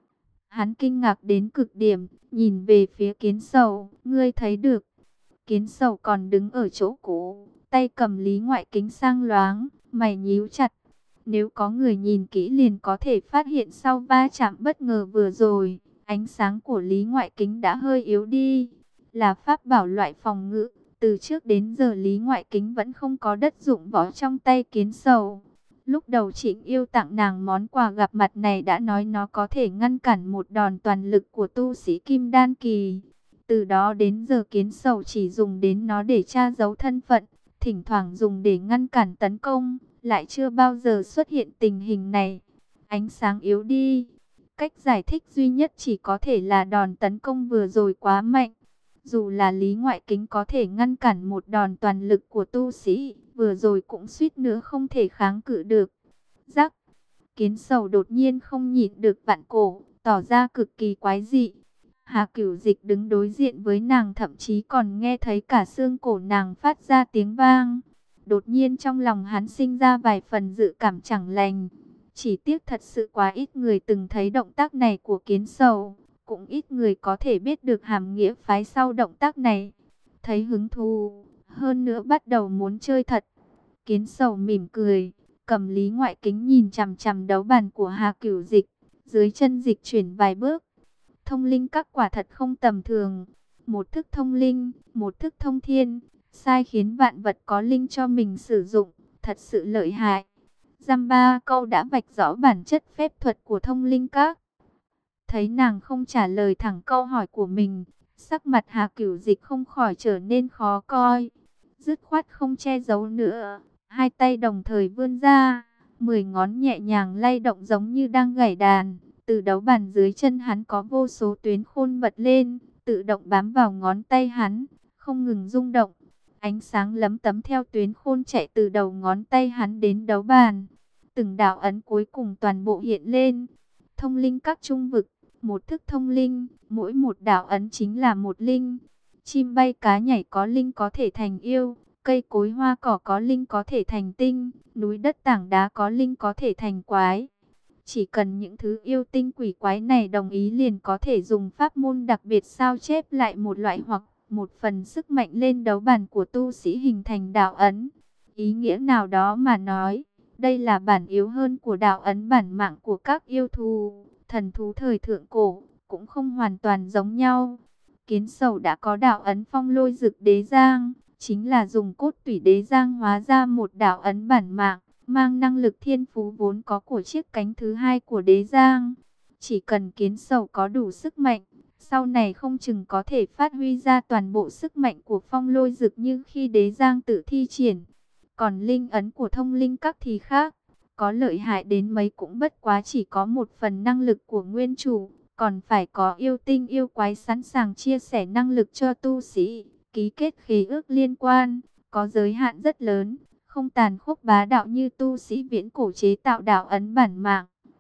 Hắn kinh ngạc đến cực điểm, nhìn về phía Kiến Sầu, ngươi thấy được. Kiến Sầu còn đứng ở chỗ cũ, tay cầm Lý Ngoại Kính sang loáng, mày nhíu chặt. Nếu có người nhìn kỹ liền có thể phát hiện sau va chạm bất ngờ vừa rồi, ánh sáng của Lý Ngoại Kính đã hơi yếu đi. Là pháp bảo loại phòng ngự, từ trước đến giờ Lý Ngoại Kính vẫn không có đất dụng võ trong tay Kiến Sầu. Lúc đầu Trịnh Yêu tặng nàng món quà gặp mặt này đã nói nó có thể ngăn cản một đòn toàn lực của tu sĩ Kim Đan Kỳ. Từ đó đến giờ Kiến Sầu chỉ dùng đến nó để tra giấu thân phận, thỉnh thoảng dùng để ngăn cản tấn công, lại chưa bao giờ xuất hiện tình hình này. Ánh sáng yếu đi. Cách giải thích duy nhất chỉ có thể là đòn tấn công vừa rồi quá mạnh. Dù là Lý Ngoại Kính có thể ngăn cản một đòn toàn lực của tu sĩ, vừa rồi cũng suýt nữa không thể kháng cự được. Rắc, Kiến Sầu đột nhiên không nhịn được vặn cổ, tỏ ra cực kỳ quái dị. Hà Cửu Dịch đứng đối diện với nàng, thậm chí còn nghe thấy cả xương cổ nàng phát ra tiếng vang. Đột nhiên trong lòng hắn sinh ra vài phần dự cảm chẳng lành. Chỉ tiếc thật sự quá ít người từng thấy động tác này của Kiến Sầu, cũng ít người có thể biết được hàm nghĩa phái sau động tác này. Thấy hứng thú, hơn nữa bắt đầu muốn chơi thật. Kiến Sầu mỉm cười, cầm Lý Ngoại Kính nhìn chằm chằm đấu bàn của Hà Cửu Dịch, dưới chân dịch chuyển vài bước. Thông linh các quả thật không tầm thường, một thức thông linh, một thức thông thiên, sai khiến vạn vật có linh cho mình sử dụng, thật sự lợi hại. Dăm ba câu đã vạch rõ bản chất phép thuật của thông linh các. Thấy nàng không trả lời thẳng câu hỏi của mình, sắc mặt Hà Cửu Dịch không khỏi trở nên khó coi. Dứt khoát không che giấu nữa, hai tay đồng thời vươn ra, 10 ngón nhẹ nhàng lay động giống như đang gảy đàn. Từ đấu bàn dưới chân hắn có vô số tuyến khôn bật lên, tự động bám vào ngón tay hắn, không ngừng rung động. Ánh sáng lấm tấm theo tuyến khôn chạy từ đầu ngón tay hắn đến đấu bàn. Từng đạo ấn cuối cùng toàn bộ hiện lên. Thông linh các trung vực, một thức thông linh, mỗi một đạo ấn chính là một linh. Chim bay cá nhảy có linh có thể thành yêu, cây cối hoa cỏ có linh có thể thành tinh, núi đất tảng đá có linh có thể thành quái. Chỉ cần những thứ yêu tinh quỷ quái này đồng ý liền có thể dùng pháp môn đặc biệt sao chép lại một loại hoặc một phần sức mạnh lên đấu bàn của tu sĩ hình thành đạo ấn. Ý nghĩa nào đó mà nói, đây là bản yếu hơn của đạo ấn bản mạng của các yêu thú, thần thú thời thượng cổ, cũng không hoàn toàn giống nhau. Kiến Sầu đã có đạo ấn Phong Lôi Dực Đế Giang, chính là dùng cốt tủy đế giang hóa ra một đạo ấn bản mạng, mang năng lực thiên phú vốn có của chiếc cánh thứ hai của đế giang. Chỉ cần Kiến Sầu có đủ sức mạnh, sau này không chừng có thể phát huy ra toàn bộ sức mạnh của Phong Lôi Dực như khi đế giang tự thi triển. Còn linh ấn của thông linh các thì khác, có lợi hại đến mấy cũng bất quá chỉ có một phần năng lực của nguyên chủ, còn phải có yêu tinh yêu quái sẵn sàng chia sẻ năng lực cho tu sĩ, ký kết khế ước liên quan, có giới hạn rất lớn, không tàn khốc bá đạo như tu sĩ viễn cổ chế tạo đạo ấn bản mạng.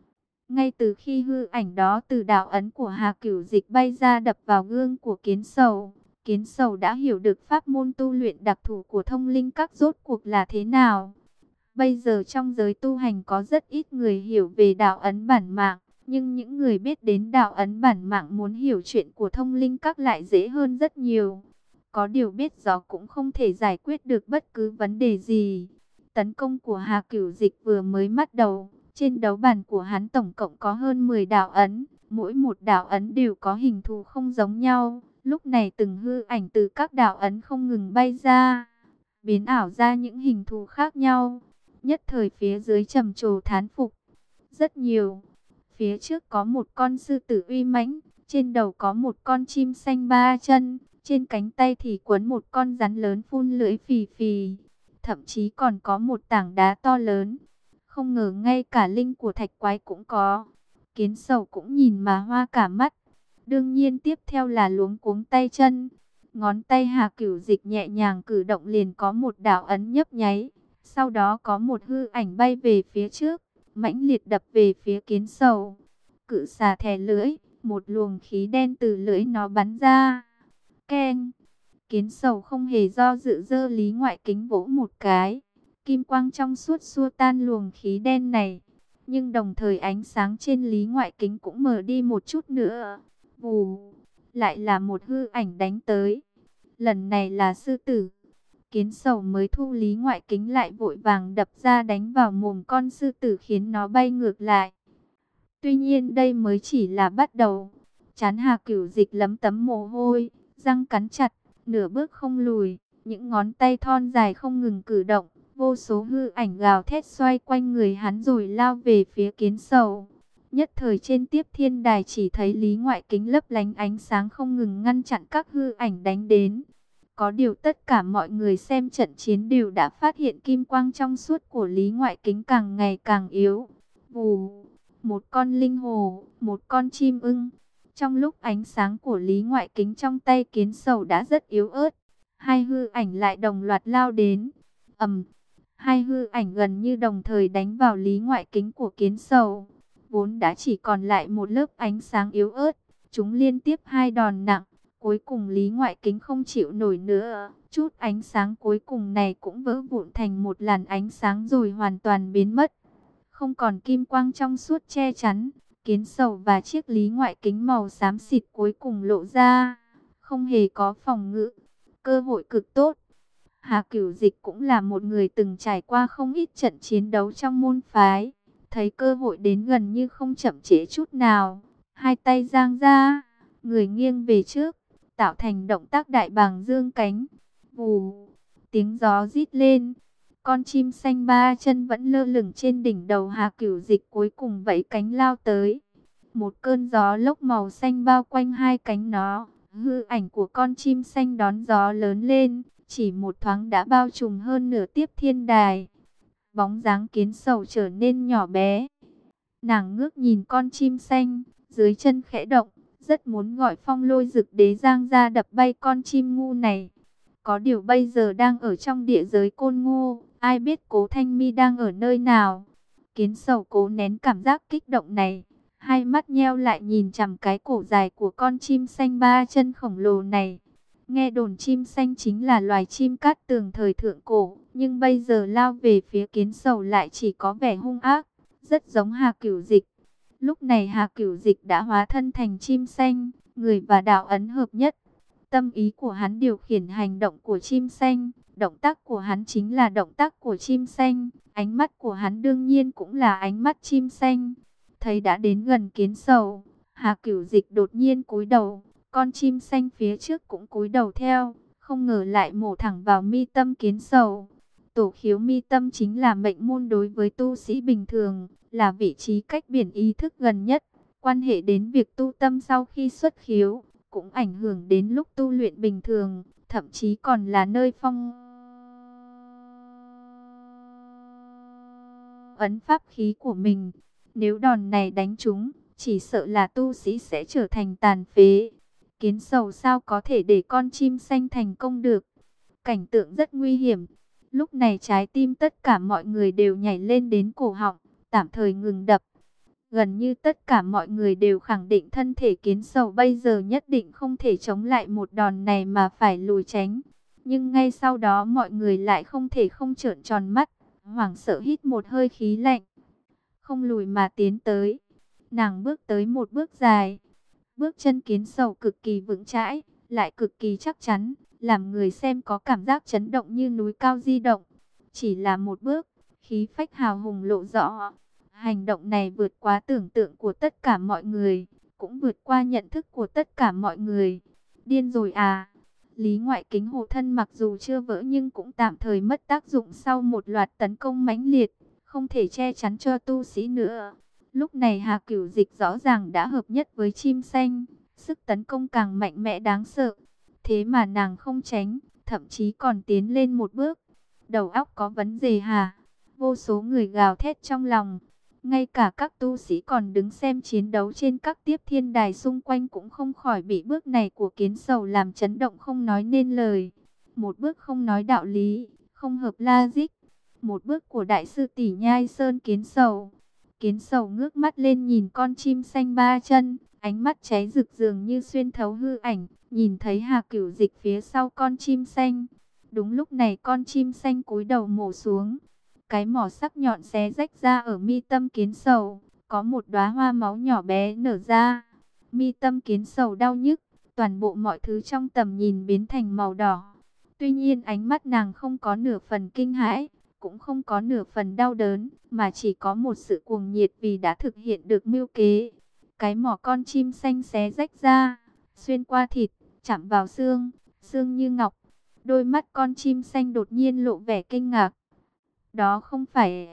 Ngay từ khi hư ảnh đó từ đạo ấn của Hà Cửu Dịch bay ra đập vào gương của Kiến Sầu đã hiểu được pháp môn tu luyện đặc thù của thông linh các rốt cuộc là thế nào. Bây giờ trong giới tu hành có rất ít người hiểu về đạo ấn bản mạng, nhưng những người biết đến đạo ấn bản mạng muốn hiểu chuyện của thông linh các lại dễ hơn rất nhiều. Có điều biết rõ cũng không thể giải quyết được bất cứ vấn đề gì. Tấn công của Hà Cửu Dịch vừa mới bắt đầu, trên đấu bàn của hắn tổng cộng có hơn 10 đạo ấn, mỗi một đạo ấn đều có hình thù không giống nhau. Lúc này từng hư ảnh từ các đạo ấn không ngừng bay ra, biến ảo ra những hình thù khác nhau. Nhất thời phía dưới trầm trồ thán phục rất nhiều. Phía trước có một con sư tử uy mãnh, trên đầu có một con chim xanh ba chân, trên cánh tay thì quấn một con rắn lớn phun lưỡi phì phì. Thậm chí còn có một tảng đá to lớn. Không ngờ ngay cả linh của thạch quái cũng có. Kiến Sầu cũng nhìn mà hoa cả mắt. Đương nhiên tiếp theo là luống cuống tay chân. Ngón tay Hà Cửu Dịch nhẹ nhàng cử động liền có một đạo ấn nhấp nháy. Sau đó có một hư ảnh bay về phía trước, mãnh liệt đập về phía Kiến Sầu. Cự xà thè lưỡi, một luồng khí đen từ lưỡi nó bắn ra. Keng! Kiến Sầu không hề do dự giơ lý ngoại kính vỗ một cái. Kim quang trong suốt xua tan luồng khí đen này. Nhưng đồng thời ánh sáng trên lý ngoại kính cũng mờ đi một chút nữa. Vù! Lại là một hư ảnh đánh tới. Lần này là sư tử. Kiến Sầu mới thu lý ngoại kính lại vội vàng đập ra đánh vào mồm con sư tử khiến nó bay ngược lại. Tuy nhiên đây mới chỉ là bắt đầu. Trán Hà Cửu Dịch lấm tấm mồ hôi, răng cắn chặt, nửa bước không lùi, những ngón tay thon dài không ngừng cử động, vô số hư ảnh gào thét xoay quanh người hắn rồi lao về phía Kiến Sầu. Nhất thời trên Tiếp Thiên Đài chỉ thấy lý ngoại kính lấp lánh ánh sáng không ngừng ngăn chặn các hư ảnh đánh đến. Có điều tất cả mọi người xem trận chiến đều đã phát hiện kim quang trong suốt của lý ngoại kính càng ngày càng yếu. Vù, một con linh hồ, một con chim ưng. Trong lúc ánh sáng của lý ngoại kính trong tay Kiến Sầu đã rất yếu ớt, hai hư ảnh lại đồng loạt lao đến. Hai hư ảnh gần như đồng thời đánh vào lý ngoại kính của Kiến Sầu. Vốn đã chỉ còn lại một lớp ánh sáng yếu ớt, chúng liên tiếp hai đòn nặng. Cuối cùng lý ngoại kính không chịu nổi nữa, chút ánh sáng cuối cùng này cũng vỡ vụn thành một làn ánh sáng rồi hoàn toàn biến mất. Không còn kim quang trong suốt che chắn, Kiến Sầu và chiếc lý ngoại kính màu xám xịt cuối cùng lộ ra, không hề có phòng ngự, cơ hội cực tốt. Hà Cửu Dịch cũng là một người từng trải qua không ít trận chiến đấu trong môn phái, thấy cơ hội đến gần như không chậm trễ chút nào, hai tay giang ra, người nghiêng về trước, tạo thành động tác đại bàng dương cánh. Vù, tiếng gió rít lên, con chim xanh ba chân vẫn lơ lửng trên đỉnh đầu Hà Cửu Dịch cuối cùng vẫy cánh lao tới. Một cơn gió lốc màu xanh bao quanh hai cánh nó, hư ảnh của con chim xanh đón gió lớn lên, chỉ một thoáng đã bao trùm hơn nửa Tiếp Thiên Đài. Bóng dáng Kiến Sầu trở nên nhỏ bé. Nàng ngước nhìn con chim xanh, dưới chân khẽ động, rất muốn gọi Phong Lôi Dực Đế giang ra đập bay con chim ngu này. Có điều bây giờ đang ở trong địa giới Côn Ngô, ai biết Cố Thanh Mi đang ở nơi nào. Kiến Sầu cố nén cảm giác kích động này, hai mắt nheo lại nhìn chằm cái cổ dài của con chim xanh ba chân khổng lồ này. Nghe đồn chim xanh chính là loài chim cát tường thời thượng cổ, nhưng bây giờ lao về phía Kiến Sầu lại chỉ có vẻ hung ác, rất giống Hà Cửu Dịch. Lúc này Hà Cửu Dịch đã hóa thân thành chim xanh, người và đạo ấn hợp nhất. Tâm ý của hắn điều khiển hành động của chim xanh, động tác của hắn chính là động tác của chim xanh, ánh mắt của hắn đương nhiên cũng là ánh mắt chim xanh. Thấy đã đến gần Kiến Sầu, Hà Cửu Dịch đột nhiên cúi đầu, con chim xanh phía trước cũng cúi đầu theo, không ngờ lại mổ thẳng vào mi tâm Kiến Sầu. Tổ khiếu mi tâm chính là mệnh môn đối với tu sĩ bình thường, là vị trí cách biển ý thức gần nhất, quan hệ đến việc tu tâm sau khi xuất khiếu, cũng ảnh hưởng đến lúc tu luyện bình thường, thậm chí còn là nơi phong ấn pháp khí của mình. Nếu đòn này đánh trúng, chỉ sợ là tu sĩ sẽ trở thành tàn phế. Kiến Sầu sao có thể để con chim xanh thành công được? Cảnh tượng rất nguy hiểm. Lúc này trái tim tất cả mọi người đều nhảy lên đến cổ họng, tạm thời ngừng đập. Gần như tất cả mọi người đều khẳng định thân thể Kiến Sầu bây giờ nhất định không thể chống lại một đòn này mà phải lùi tránh. Nhưng ngay sau đó mọi người lại không thể không trợn tròn mắt, hoảng sợ hít một hơi khí lạnh. Không lùi mà tiến tới. Nàng bước tới một bước dài. Bước chân Kiến Sầu cực kỳ vững chãi, lại cực kỳ chắc chắn, làm người xem có cảm giác chấn động như núi cao di động. Chỉ là một bước, khí phách hào hùng lộ rõ. Hành động này vượt quá tưởng tượng của tất cả mọi người, cũng vượt qua nhận thức của tất cả mọi người. Điên rồi à? Lý Ngoại Kính hộ thân mặc dù chưa vỡ nhưng cũng tạm thời mất tác dụng sau một loạt tấn công mãnh liệt, không thể che chắn cho tu sĩ nữa. Lúc này Hà Cửu Dịch rõ ràng đã hợp nhất với chim xanh, sức tấn công càng mạnh mẽ đáng sợ. Thế mà nàng không tránh, thậm chí còn tiến lên một bước. Đầu óc có vấn đề hả? Vô số người gào thét trong lòng. Ngay cả các tu sĩ còn đứng xem chiến đấu trên các tiếp thiên đài xung quanh cũng không khỏi bị bước này của Kiến Sầu làm chấn động không nói nên lời. Một bước không nói đạo lý, không hợp logic. Một bước của đại sư tỷ Nhai Sơn Kiến Sầu. Kiến Sầu ngước mắt lên nhìn con chim xanh ba chân, ánh mắt cháy rực dường như xuyên thấu hư ảnh, nhìn thấy Hà Cửu Dịch phía sau con chim xanh. Đúng lúc này con chim xanh cúi đầu mổ xuống. Cái mỏ sắc nhọn xé rách ra ở mi tâm Kiến Sầu, có một đóa hoa máu nhỏ bé nở ra. Mi tâm Kiến Sầu đau nhức, toàn bộ mọi thứ trong tầm nhìn biến thành màu đỏ. Tuy nhiên ánh mắt nàng không có nửa phần kinh hãi, cũng không có nửa phần đau đớn, mà chỉ có một sự cuồng nhiệt vì đã thực hiện được mưu kế. Cái mỏ con chim xanh xé rách ra, xuyên qua thịt, chạm vào xương, xương như ngọc. Đôi mắt con chim xanh đột nhiên lộ vẻ kinh ngạc. Đó không phải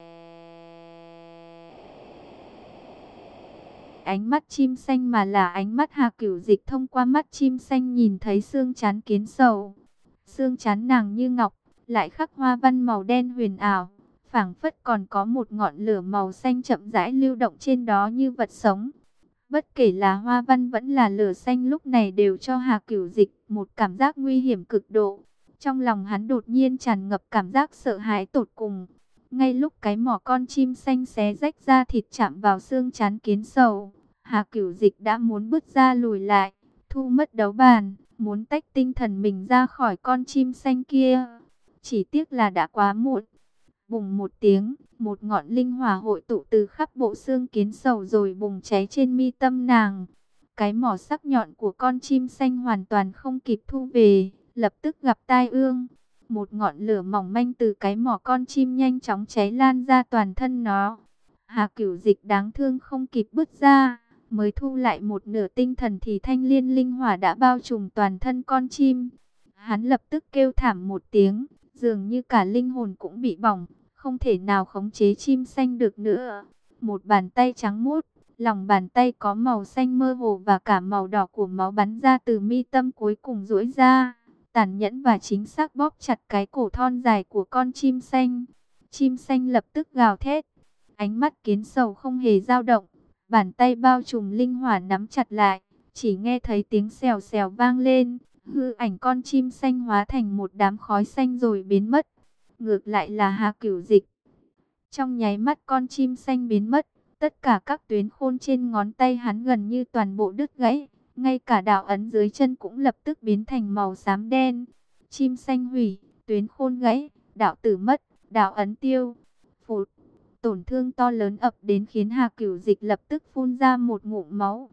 ánh mắt chim xanh mà là ánh mắt Hà Cửu Dịch thông qua mắt chim xanh nhìn thấy xương trán Kiến Sầu. Xương trán nàng như ngọc, lại khắc hoa văn màu đen huyền ảo, phảng phất còn có một ngọn lửa màu xanh chậm rãi lưu động trên đó như vật sống. Bất kể là hoa văn vẫn là lửa xanh lúc này đều cho Hà Cửu Dịch một cảm giác nguy hiểm cực độ. Trong lòng hắn đột nhiên tràn ngập cảm giác sợ hãi tột cùng. Ngay lúc cái mỏ con chim xanh xé rách ra thịt chạm vào xương trán Kiến Sầu, Hà Cửu Dịch đã muốn bước ra lùi lại, thu mất đấu bàn, muốn tách tinh thần mình ra khỏi con chim xanh kia. Chỉ tiếc là đã quá muộn. Bùng một tiếng, một ngọn linh hỏa hội tụ từ khắp bộ xương Kiến Sầu rồi bùng cháy trên mi tâm nàng. Cái mỏ sắc nhọn của con chim xanh hoàn toàn không kịp thu về, lập tức gặp tai ương. Một ngọn lửa mỏng manh từ cái mỏ con chim nhanh chóng cháy lan ra toàn thân nó. Hà Cửu Dịch đáng thương không kịp bứt ra, mới thu lại một nửa tinh thần thì thanh liên linh hỏa đã bao trùm toàn thân con chim. Hắn lập tức kêu thảm một tiếng, dường như cả linh hồn cũng bị bỏng, không thể nào khống chế chim xanh được nữa. Một bàn tay trắng muốt, lòng bàn tay có màu xanh mơ hồ và cả màu đỏ của máu bắn ra từ mi tâm cuối cùng duỗi ra, tàn nhẫn và chính xác bóp chặt cái cổ thon dài của con chim xanh. Chim xanh lập tức gào thét, ánh mắt Kiến Sầu không hề dao động, bàn tay bao trùm linh hỏa nắm chặt lại, chỉ nghe thấy tiếng xèo xèo vang lên, hư ảnh con chim xanh hóa thành một đám khói xanh rồi biến mất. Ngược lại là Hà Cửu Dịch, trong nháy mắt con chim xanh biến mất, tất cả các tuyến khôn trên ngón tay hắn gần như toàn bộ đứt gãy, ngay cả đạo ấn dưới chân cũng lập tức biến thành màu xám đen. Chim xanh hủy, tuyến khôn gãy, đạo tử mất, đạo ấn tiêu. Phụt, tổn thương to lớn ập đến khiến Hà Cửu Dịch lập tức phun ra một ngụm máu.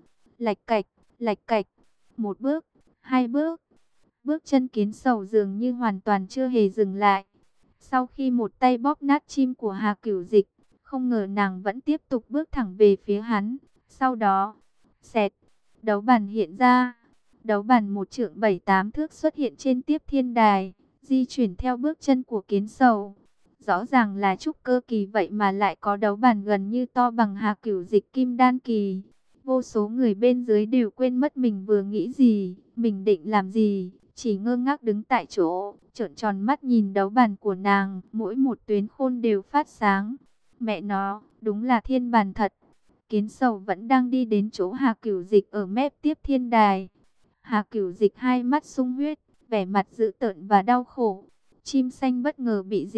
Lạch cạch, một bước, hai bước. Bước chân Kiến Sầu dường như hoàn toàn chưa hề dừng lại. Sau khi một tay bóp nát chim của Hà Cửu Dịch, không ngờ nàng vẫn tiếp tục bước thẳng về phía hắn. Sau đó, xẹt, đấu bàn hiện ra. Đấu bàn một trượng 7-8 thước xuất hiện trên tiếp thiên đài, di chuyển theo bước chân của Kiến Sầu. Rõ ràng là trúc cơ kỳ vậy mà lại có đấu bàn gần như to bằng Hà Cửu Dịch kim đan kỳ. Vô số người bên dưới đều quên mất mình vừa nghĩ gì, mình định làm gì, chỉ ngơ ngác đứng tại chỗ, trợn tròn mắt nhìn đấu bàn của nàng, mỗi một tuyến khôn đều phát sáng. Mẹ nó, đúng là thiên bàn thật. Kiến Sầu vẫn đang đi đến chỗ Hà Cửu Dịch ở mép tiếp thiên đài. Hà Cửu Dịch hai mắt sung huyết, vẻ mặt dữ tợn và đau khổ. Chim xanh bất ngờ bị diệt,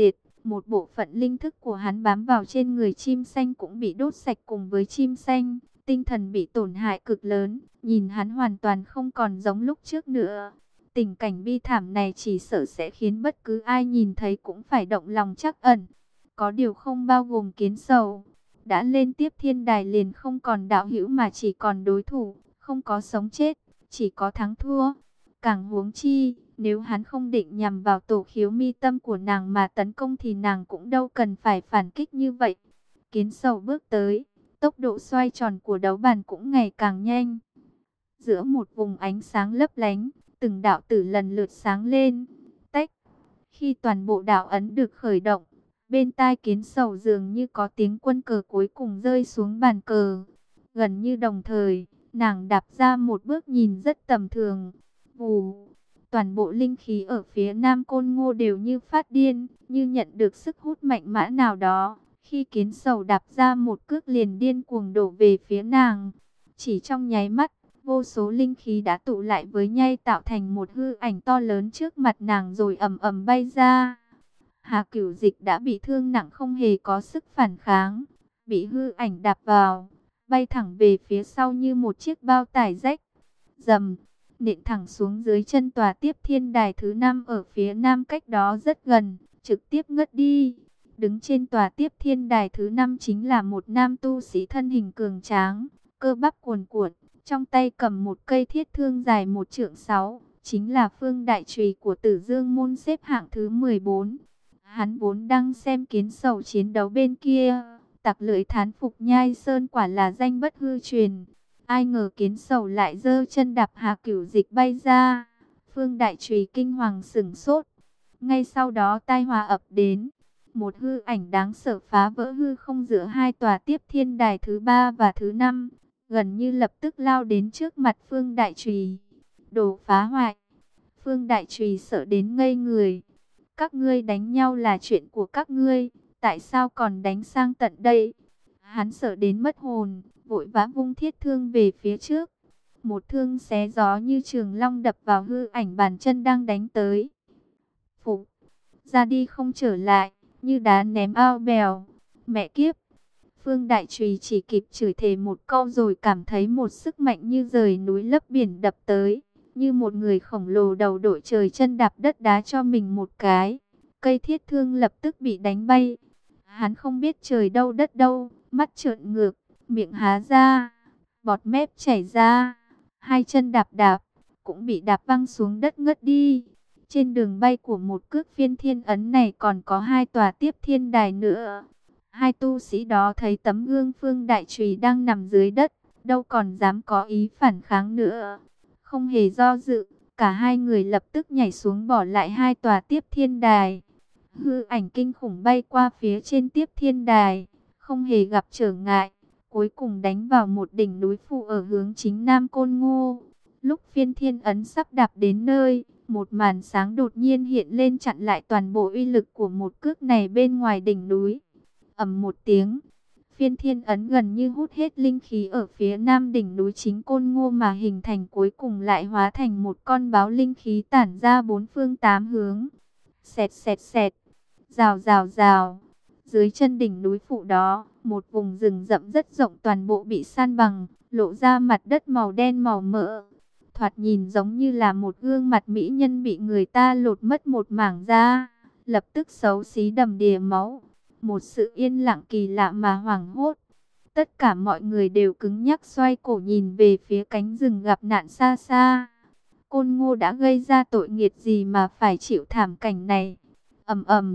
Một bộ phận linh thức của hắn bám vào trên người chim xanh cũng bị đốt sạch cùng với chim xanh. Tinh thần bị tổn hại cực lớn, nhìn hắn hoàn toàn không còn giống lúc trước nữa. Tình cảnh bi thảm này chỉ sợ sẽ khiến bất cứ ai nhìn thấy cũng phải động lòng trắc ẩn. Có điều không bao gồm Kiến Sầu. Đã lên tiếp thiên đài liền không còn đạo hữu mà chỉ còn đối thủ, không có sống chết, chỉ có thắng thua. Càng huống chi, nếu hắn không định nhằm vào tổ khiếu mi tâm của nàng mà tấn công thì nàng cũng đâu cần phải phản kích như vậy. Kiến Sầu bước tới, tốc độ xoay tròn của đấu bàn cũng ngày càng nhanh. Giữa một vùng ánh sáng lấp lánh, từng đạo tử lần lượt sáng lên. Tách, khi toàn bộ đạo ấn được khởi động, bên tai Kiến Sầu dường như có tiếng quân cờ cuối cùng rơi xuống bàn cờ. Gần như đồng thời, nàng đạp ra một bước nhìn rất tầm thường. Vù, toàn bộ linh khí ở phía Nam Côn Ngô đều như phát điên, như nhận được sức hút mạnh mẽ nào đó. Khi Kiến Sầu đạp ra một cước liền điên cuồng đổ về phía nàng. Chỉ trong nháy mắt, vô số linh khí đã tụ lại với nhau tạo thành một hư ảnh to lớn trước mặt nàng rồi ầm ầm bay ra. Hà Cửu Dịch đã bị thương nặng không hề có sức phản kháng, bị hư ảnh đạp vào, bay thẳng về phía sau như một chiếc bao tải rách. Dầm, nện thẳng xuống dưới chân tòa tiếp thiên đài thứ 5 ở phía nam cách đó rất gần, trực tiếp ngất đi. Đứng trên tòa tiếp thiên đài thứ 5 chính là một nam tu sĩ thân hình cường tráng, cơ bắp cuồn cuộn, trong tay cầm một cây thiết thương dài 1,6 trượng, chính là Phương Đại Trùy của Tử Dương môn xếp hạng thứ 14. Hắn vốn đang xem Kiến Sầu chiến đấu bên kia, tặc lưỡi thán phục Nhai Sơn quả là danh bất hư truyền. Ai ngờ Kiến Sầu lại giơ chân đạp Hà Cửu Dịch bay ra. Phương Đại Trùy kinh hoàng sửng sốt. Ngay sau đó tai họa ập đến. Một hư ảnh đáng sợ phá vỡ hư không giữa hai tòa tiếp thiên đài thứ 3 và thứ 5. Gần như lập tức lao đến trước mặt Phương Đại Trùy. Đồ phá hoại. Phương Đại Trùy sợ đến ngây người. Các ngươi đánh nhau là chuyện của các ngươi, tại sao còn đánh sang tận đây? Hắn sợ đến mất hồn, vội vã vung thiết thương về phía trước. Một thương xé gió như trường long đập vào hư ảnh bàn chân đang đánh tới. Phục, ra đi không trở lại, như đá ném ao bèo. Mẹ kiếp! Phương Đại Trùy chỉ kịp chửi thề một câu rồi cảm thấy một sức mạnh như rời núi lấp biển đập tới. Như một người khổng lồ đầu đội trời chân đạp đất đá cho mình một cái. Cây thiết thương lập tức bị đánh bay. Hắn không biết trời đâu đất đâu, mắt trợn ngược, miệng há ra, bọt mép chảy ra. Hai chân đạp đạp, cũng bị đạp văng xuống đất ngất đi. Trên đường bay của một cước phiên thiên ấn này còn có hai tòa tiếp thiên đài nữa. Hai tu sĩ đó thấy tấm gương Phương Đại Trùy đang nằm dưới đất, đâu còn dám có ý phản kháng nữa. Không hề do dự, cả hai người lập tức nhảy xuống bỏ lại hai tòa tiếp thiên đài. Hư ảnh kinh khủng bay qua phía trên tiếp thiên đài, không hề gặp trở ngại. Cuối cùng đánh vào một đỉnh núi phụ ở hướng chính Nam Côn Ngô. Lúc phiên thiên ấn sắp đạp đến nơi, một màn sáng đột nhiên hiện lên chặn lại toàn bộ uy lực của một cước này bên ngoài đỉnh núi. Ầm một tiếng. Phiên thiên ấn gần như hút hết linh khí ở phía nam đỉnh núi chính Côn Ngô mà hình thành, cuối cùng lại hóa thành một con báo linh khí tản ra bốn phương tám hướng. Xẹt xẹt xẹt, rào rào rào. Dưới chân đỉnh núi phụ đó, một vùng rừng rậm rất rộng toàn bộ bị san bằng, lộ ra mặt đất màu đen màu mỡ. Thoạt nhìn giống như là một gương mặt mỹ nhân bị người ta lột mất một mảng da, lập tức xấu xí đầm đìa máu. Một sự yên lặng kỳ lạ mà hoảng hốt. Tất cả mọi người đều cứng nhắc xoay cổ nhìn về phía cánh rừng gặp nạn xa xa. Côn Ngô đã gây ra tội nghiệt gì mà phải chịu thảm cảnh này? Ầm ầm.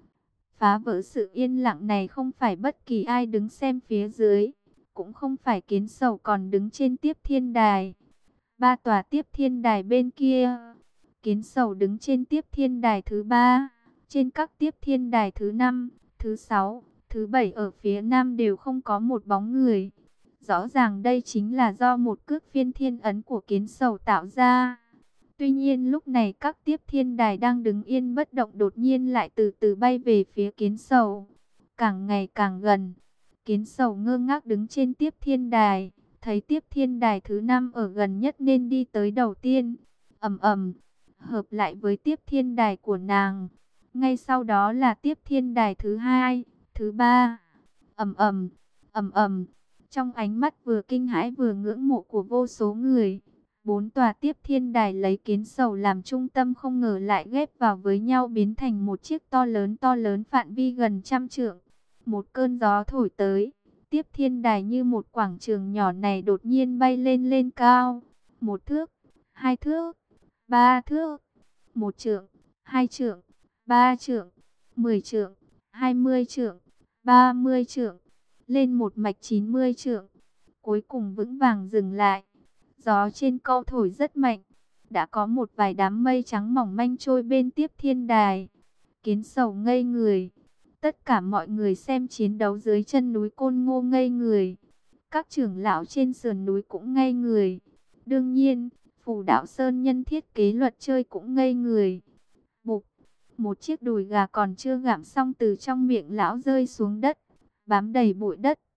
Phá vỡ sự yên lặng này không phải bất kỳ ai đứng xem phía dưới, cũng không phải Kiến Sầu còn đứng trên tiếp thiên đài. Ba tòa tiếp thiên đài bên kia, Kiến Sầu đứng trên tiếp thiên đài thứ 3, trên các tiếp thiên đài thứ 5, thứ 6, thứ 7 ở phía nam đều không có một bóng người. Rõ ràng đây chính là do một cước phiên thiên ấn của Kiến Sầu tạo ra. Tuy nhiên lúc này các tiếp thiên đài đang đứng yên bất động đột nhiên lại từ từ bay về phía Kiến Sầu. Càng ngày càng gần, Kiến Sầu ngơ ngác đứng trên tiếp thiên đài, thấy tiếp thiên đài thứ 5 ở gần nhất nên đi tới đầu tiên. Ầm ầm, hợp lại với tiếp thiên đài của nàng. Ngay sau đó là tiếp thiên đài thứ hai, thứ ba. Ầm ầm, ầm ầm. Trong ánh mắt vừa kinh hãi vừa ngưỡng mộ của vô số người, 4 tòa tiếp thiên đài lấy kiến sầu làm trung tâm không ngờ lại ghép vào với nhau biến thành một chiếc to lớn phạm vi gần 100 trượng. Một cơn gió thổi tới, tiếp thiên đài như một quảng trường nhỏ này đột nhiên bay lên lên cao. 1 thước, 2 thước, 3 thước, 1 trượng, 2 trượng, 3 trượng, 10 trượng, 20 trượng, 30 trượng, lên một mạch 90 trượng. Cuối cùng vững vàng dừng lại. Gió trên câu thổi rất mạnh. Đã có một vài đám mây trắng mỏng manh trôi bên tiếp thiên đài. Kiến sầu ngây người. Tất cả mọi người xem chiến đấu dưới chân núi Côn Ngô ngây người. Các trưởng lão trên sườn núi cũng ngây người. Đương nhiên, Phù Đạo Sơn nhân thiết kế luật chơi cũng ngây người. Bụp, một chiếc đùi gà còn chưa gặm xong từ trong miệng lão rơi xuống đất, bám đầy bụi đất.